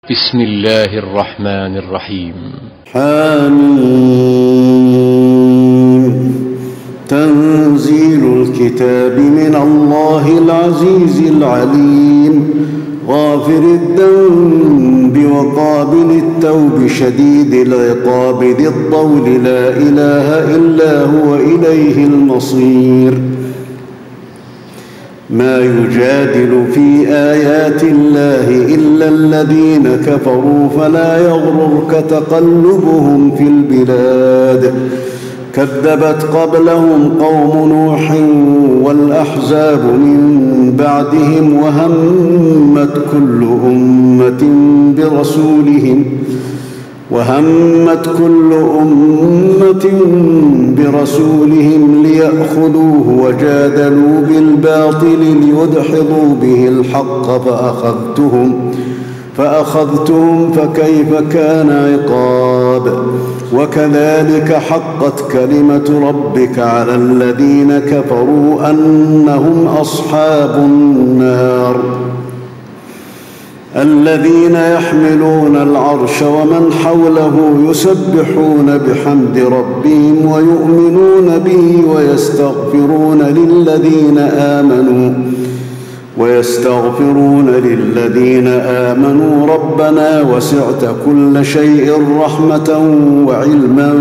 بسم الله الرحمن الرحيم. حميم. تنزيل الكتاب من الله العزيز العليم، غافر الذنب وقابل التوب شديد العقاب ذي الطول، لا إله إلا هو إليه المصير. ما يجادل في آيات الله إلا الذين كفروا، فلا يغررك تقلبهم في البلاد. كذبت قبلهم قوم نوح والأحزاب من بعدهم، وهمت كل أمة برسولهم ليأخذوه، وجادلوا بالباطل ليدحضوا به الحق فأخذتهم فكيف كان عقاب. وكذلك حقت كلمة ربك على الذين كفروا أنهم أصحاب النار. الذين يحملون العرش ومن حوله يسبحون بحمد ربهم ويؤمنون به ويستغفرون للذين آمنوا ربنا وسعت كل شيء رحمة وعلما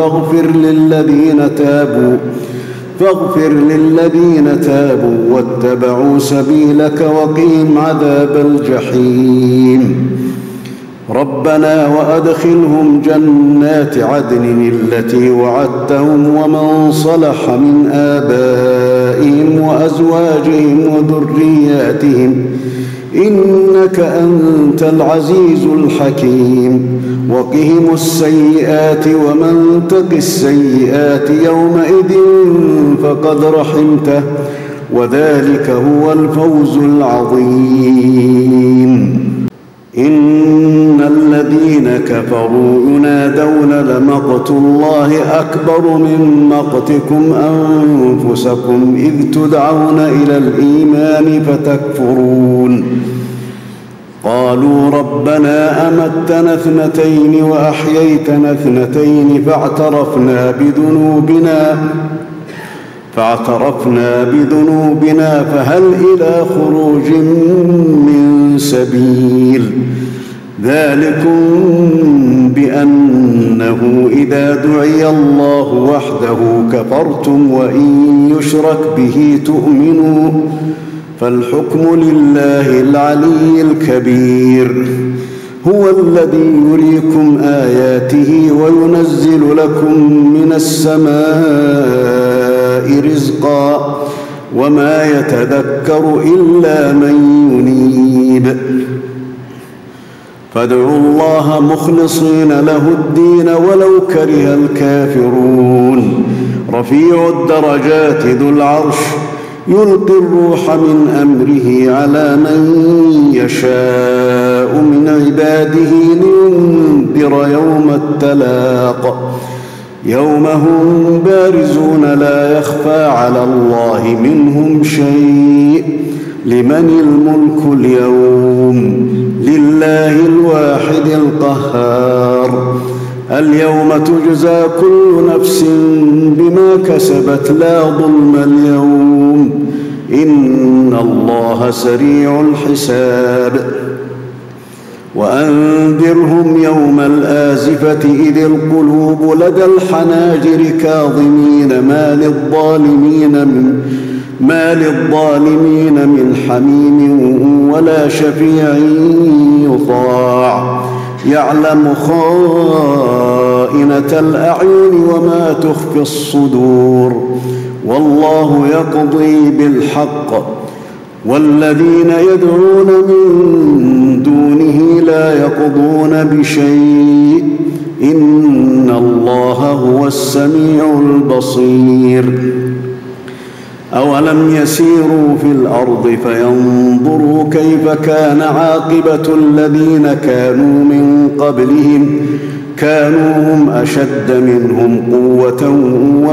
فاغفر للذين تابوا واتبعوا سبيلك وقهم عذاب الجحيم. ربنا وأدخلهم جنات عدن التي وعدتهم ومن صلح من آبائهم وأزواجهم وذرياتهم، إنك أنت العزيز الحكيم. وقهم السيئات، ومن تق السيئات يومئذ فقد رحمته، وذلك هو الفوز العظيم. إن الذين كفروا ينادون لمقت الله أكبر من مقتكم أنفسكم إذ تدعون إلى الإيمان فتكفرون. قالوا ربنا أمتنا اثنتين وأحييتنا اثنتين فاعترفنا بذنوبنا فهل إلى خروج من سبيل. ذلكم بأنه إذا دعي الله وحده كفرتم، وإن يشرك به تؤمنوا، فالحكم لله العلي الكبير. هو الذي يريكم آياته وينزل لكم من السماء رزقا، وما يتذكر إلا من ينيب. فادعوا الله مخلصين له الدين ولو كره الكافرون. رفيع الدرجات ذو العرش يلقي الروح من أمره على من يشاء من عباده لينذر يوم التلاق، يوم هم بارزون لا يخفى على الله منهم شيء. لمن الملك اليوم؟ لله الواحد القهار. اليوم تجزى كل نفس بما كسبت لا ظلم اليوم، إن الله سريع الحساب. وأنذرهم يوم الآزفة إذ القلوب لدى الحناجر كاظمين ما للظالمين من حميم ولا شفيع يطاع. يعلم خائنة الأعين وما تخفي الصدور، والله يقضي بالحق. والذين يدعون من دونه لا يقضون بشيء، إن الله هو السميع البصير. أولم يسيروا في الأرض فينظروا كيف كان عاقبة الذين كانوا من قبلهم، كانوا هم أشد منهم قوة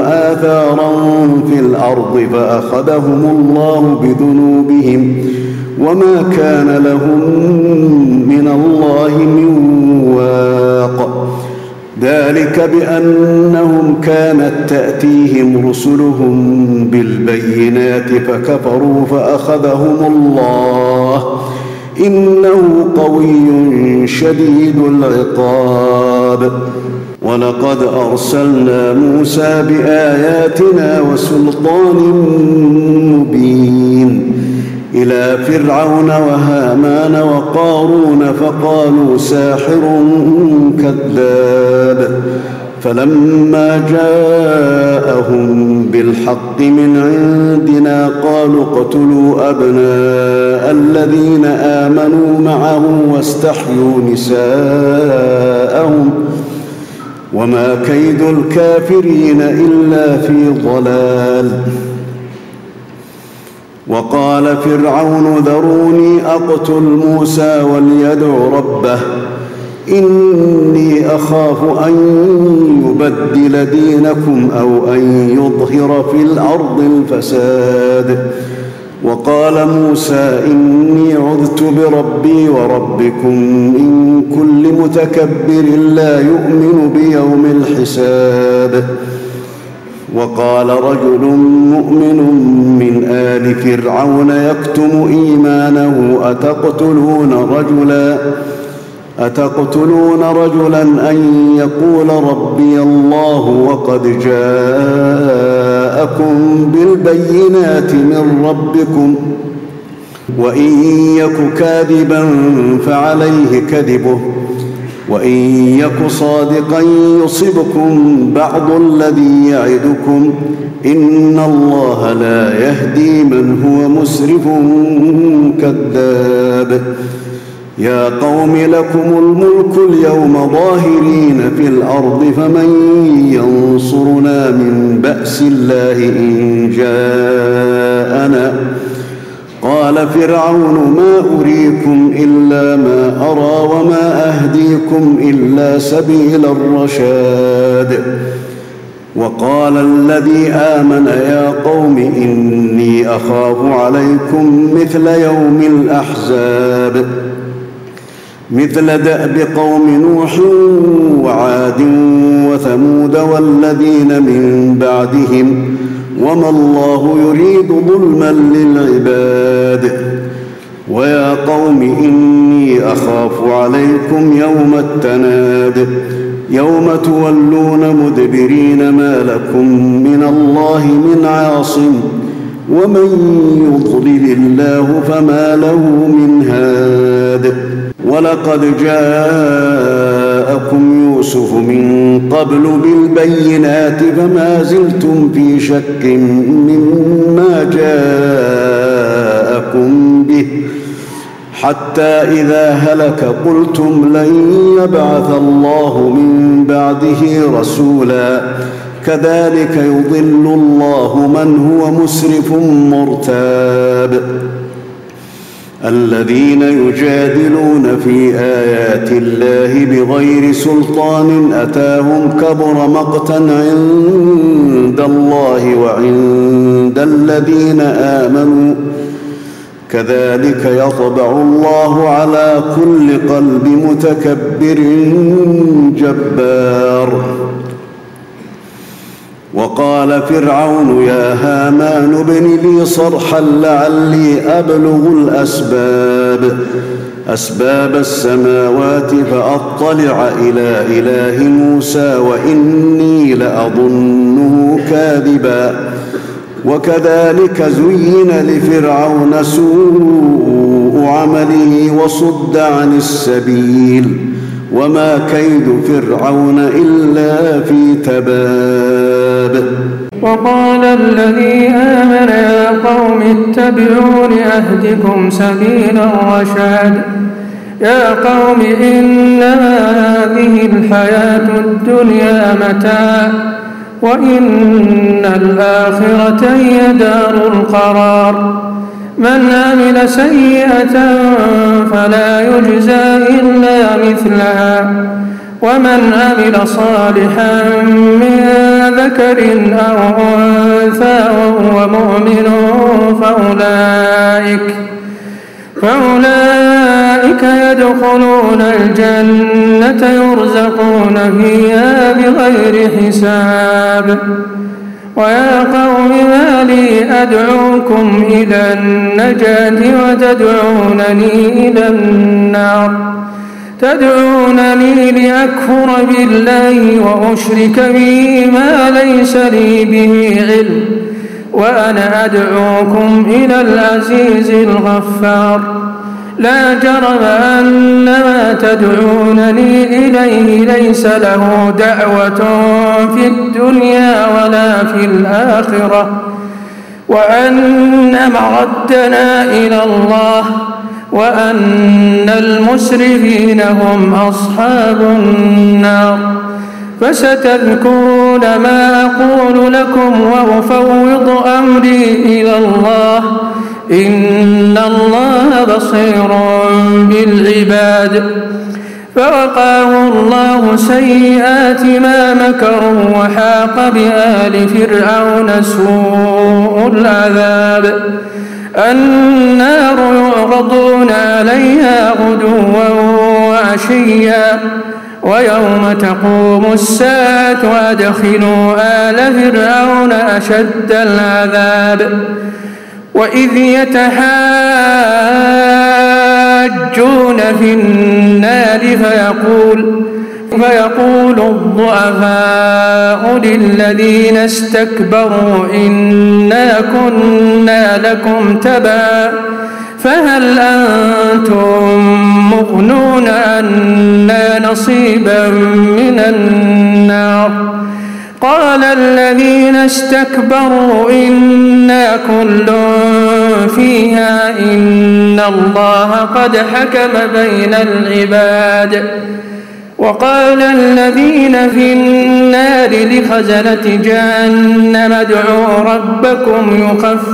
وآثارا في الأرض فأخذهم الله بذنوبهم وما كان لهم من الله من واق. ذلك بأنهم كانت تأتيهم رسلهم بالبينات فكفروا فأخذهم الله إنه قوي شديد العقاب. ولقد أرسلنا موسى بآياتنا وسلطان مبين إلى فرعون وهامان وقارون فقالوا ساحر كذاب. فلما جاءهم بالحق من عندنا قالوا اقتلوا أبناء الذين آمنوا معه واستحيوا نساءهم وما كيد الكافرين إلا في ضلال. وقال فرعون ذروني أقتل موسى وليدع ربه إني أخاف أن يبدل دينكم أو أن يظهر في الأرض الفساد. وقال موسى إني عذت بربي وربكم من كل متكبر لا يؤمن بيوم الحساب. وقال رجل مؤمن من آل فرعون يكتم إيمانه أتقتلون رجلا أن يقول ربي الله وقد جاءكم بالبينات من ربكم وإن يك كاذبا فعليه كذبه وإن يك صادقا يصبكم بعض الذي يعدكم إن الله لا يهدي من هو مسرف كذاب. يا قوم لكم الملك اليوم ظاهرين في الأرض فمن ينصرنا من بأس الله إن جاءنا. قال فرعون ما أريكم إلا ما أرى وما أهديكم إلا سبيل الرشاد. وقال الذي آمن يا قوم إني أخاف عليكم مثل يوم الأحزاب مثل دأب قوم نوح وعاد وثمود والذين من بعدهم وما الله يريد ظلما للعباد. ويا قوم إني أخاف عليكم يوم التناد يوم تولون مدبرين ما لكم من الله من عاصم ومن يضلل الله فما له من هاد. ولقد جاءكم يوسف من قبل بالبينات فما زلتم في شك مما جاءكم به حتى إذا هلك قلتم لن يبعث الله من بعده رسولا كذلك يضل الله من هو مسرف مرتاب. الذين يجادلون في آيات الله بغير سلطان أتاهم كبر مقتا عند الله وعند الذين آمنوا كذلك يطبع الله على كل قلب متكبر جبار. وقال فرعون يا هامان ابن لي صرحا لعلي أبلغ أسباب السماوات فأطلع إلى إله موسى وإني لأظنه كاذبا. وكذلك زين لفرعون سوء عمله وصد عن السبيل وما كيد فرعون إلا في تباب. وقال الذي آمن يا قوم اتبعون أهدكم سبيل الرشاد. يا قوم إنما هذه الحياة الدنيا متاع وإن الآخرة هي دار القرار. من عمل سيئة فلا يجزى إلا مثلها ومن عمل صالحا من ذكر أو أنثى وهو مؤمن فأولئك يدخلون الجنة يرزقون فيها بغير حساب. ويا قوم ما لي أدعوكم إلى النجاة وتدعونني إلى النار؟ تدعونني لأكفر بالله وأشرك به ما ليس لي به علم، وأنا أدعوكم إلى العزيز الغفار. لا جرم أن ما تدعونني إليه ليس له دعوة في الدنيا ولا في الآخرة، وأن مردنا إلى الله، وأن المسرفين هم أصحاب النار. فستذكرون ما أقول لكم وأفوض أمري إلى الله، إن الله بصير بالعباد. فوقاه الله سيئات ما مكروا وحاق بآل فرعون سوء العذاب. النار يعرضون عليها غدوا وعشيا ويوم تقوم الساعة أدخلوا آل فرعون أشد العذاب. وإذ يتحاجون في النار فيقول الضعفاء للذين استكبروا إنا كنا لكم تبعا فهل أنتم مغنون عنا نصيبا من النار؟ قال الذين استكبروا إنا كل فيها إن الله قد حكم بين العباد. وقال الذين في النار لخزنة جهنم ادعوا ربكم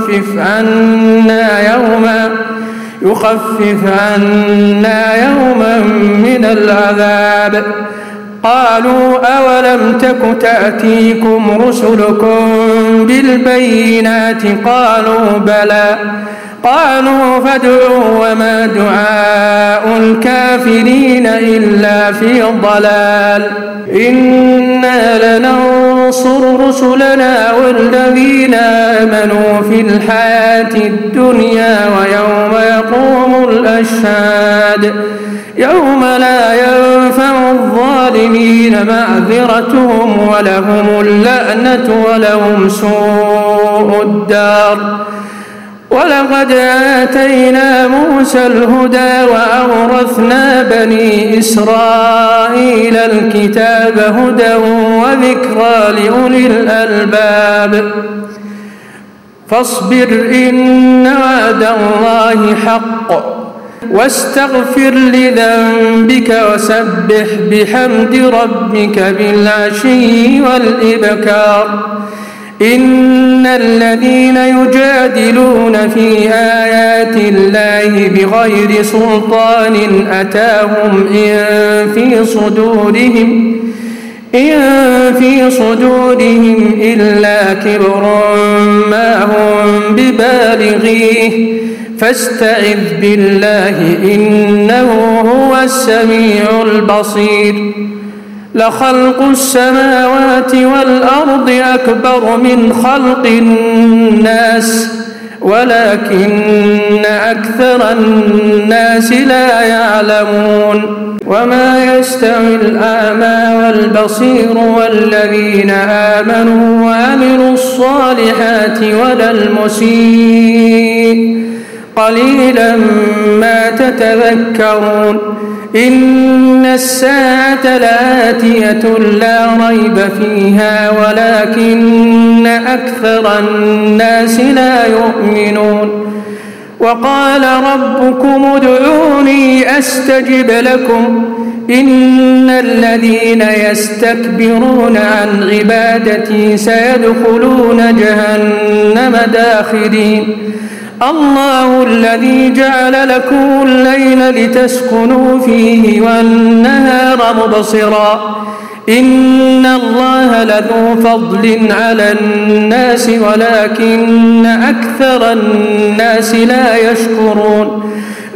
يخفف عنا يوما من العذاب. قالوا أولم تك تأتيكم رسلكم بالبينات؟ قالوا بلى. قالوا فادعوا وما دعاء الكافرين إلا في ضلال. إنا لننصر رسلنا والذين آمنوا في الحياة الدنيا ويوم يقوم الأشهاد يوم لا ينفع الظالمين معذرتهم ولهم اللعنة ولهم سوء الدار. ولقد آتينا موسى الهدى وأورثنا بني إسرائيل الكتاب هدى وذكرى لأولي الألباب. فاصبر إن وعد الله حق واستغفر لذنبك وسبح بحمد ربك بالعشي والإبكار. إن الذين يجادلون في آيات الله بغير سلطان أتاهم إن في صدورهم إلا كبر ما هم ببالغيه فاستعذ بالله إنه هو السميع البصير. لخلق السماوات والأرض أكبر من خلق الناس ولكن أكثر الناس لا يعلمون. وما يستوي الأعمى والبصير والذين آمنوا وعملوا الصالحات ولا المسيء قليلا ما تتذكرون. إن الساعة لآتية لا ريب فيها ولكن أكثر الناس لا يؤمنون. وقال ربكم ادعوني أستجب لكم إن الذين يستكبرون عن عبادتي سيدخلون جهنم داخرين. الله الذي جعل لكم الليل لتسكنوا فيه والنهار مبصرا إن الله لذو فضل على الناس ولكن أكثر الناس لا يشكرون.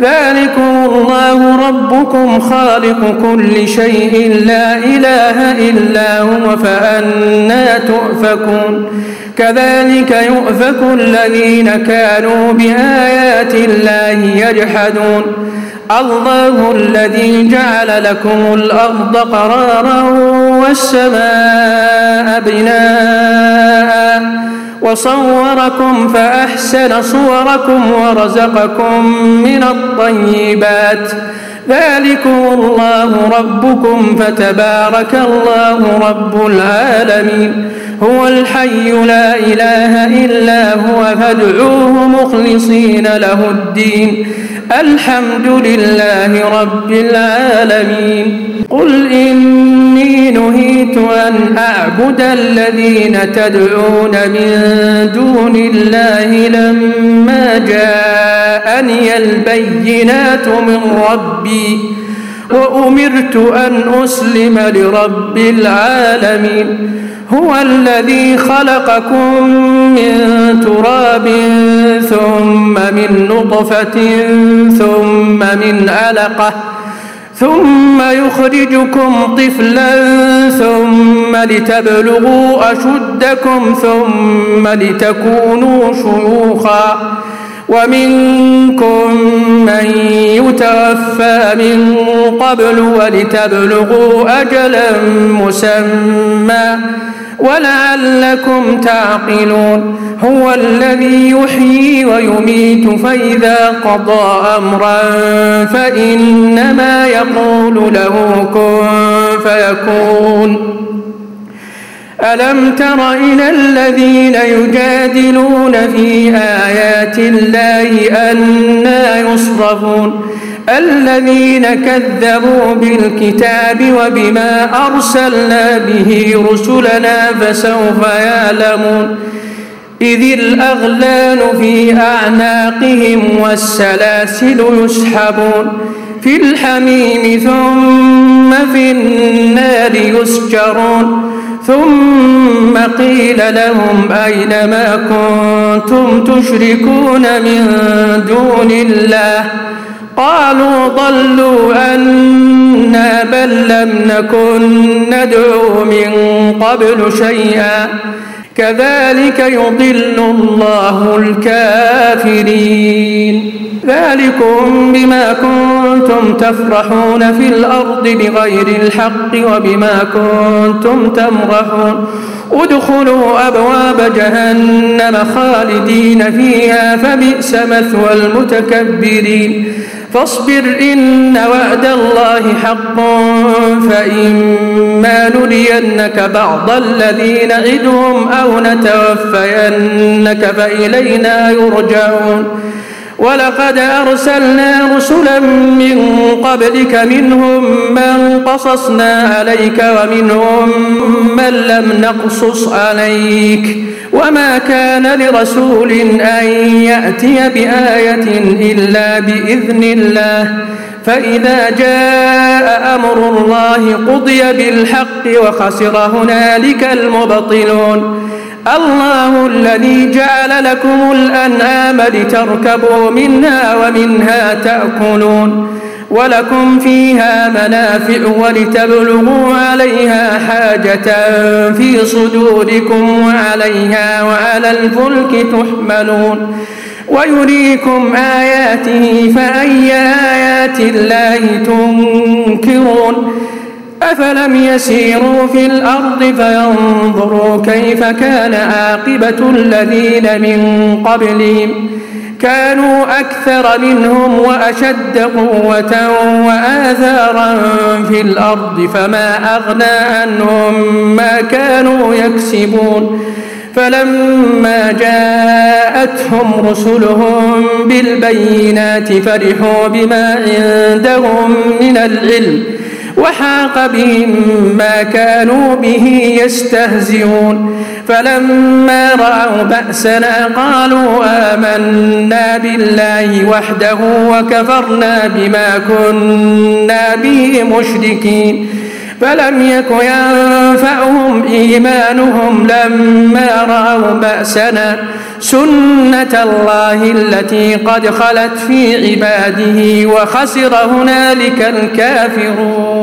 ذلكم الله ربكم خالق كل شيء لا إله إلا هو فأنى تؤفكون كذلك يؤفك الذين كانوا بآيات الله يجحدون الله الذي جعل لكم الأرض قرارا والسماء بناء وصوركم فأحسن صوركم ورزقكم من الطيبات ذلكم الله ربكم فتبارك الله رب العالمين هو الحي لا إله إلا هو فادعوه مخلصين له الدين الحمد لله رب العالمين قل إني نهيت أن أعبد الذين تدعون من دون الله لما جاءني البينات من ربي وأمرت أن أسلم لرب العالمين هو الذي خلقكم من تراب ثم من نطفة ثم من علقة ثم يخرجكم طفلا ثم لتبلغوا أشدكم ثم لتكونوا شيوخا ومنكم من يتوفى من قبل ولتبلغوا أجلا مسمى ولعلكم تعقلون هو الذي يحيي ويميت فإذا قضى أمرا فإنما يقول له كن فيكون ألم تر إلى الذين يجادلون في آيات الله أنى يصرفون الذين كذبوا بالكتاب وبما أرسلنا به رسلنا فسوف يعلمون إذ الأغلال في أعناقهم والسلاسل يسحبون في الحميم ثم في النار يسجرون ثم قيل لهم أين ما كنتم تشركون من دون الله قالوا ضلوا عنا بل لم نكن ندعو من قبل شيئا كذلك يضل الله الكافرين ذلكم بما كنتم تفرحون في الأرض بغير الحق وبما كنتم تمرحون ادخلوا أبواب جهنم خالدين فيها فبئس مثوى المتكبرين فاصبر إن وعد الله حق فإما نرينك بعض الذي نعدهم أو نتوفينك فإلينا يرجعون ولقد أرسلنا رسلا من قبلك منهم من قصصنا عليك ومنهم من لم نقصص عليك وما كان لرسول أن يأتي بآية إلا بإذن الله فإذا جاء أمر الله قضي بالحق وخسر هنالك المبطلون الله الذي جعل لكم الأنعام لتركبوا منها ومنها تأكلون ولكم فيها منافع ولتبلغوا عليها حاجة في صدوركم وعليها وعلى الفلك تحملون ويريكم آياته فأي آيات الله تنكرون أفلم يسيروا في الأرض فينظروا كيف كان عاقبة الذين من قبلهم كانوا أكثر منهم وأشد قوة وآثارا في الأرض فما أغنى عنهم ما كانوا يكسبون فلما جاءتهم رسلهم بالبينات فرحوا بما عندهم من العلم وحاق بهم ما كانوا به يستهزئون فلما رأوا بأسنا قالوا آمنا بالله وحده وكفرنا بما كنا به مشركين فلم يك ينفعهم إيمانهم لما رأوا بأسنا سنة الله التي قد خلت في عباده وخسر هنالك الكافرون.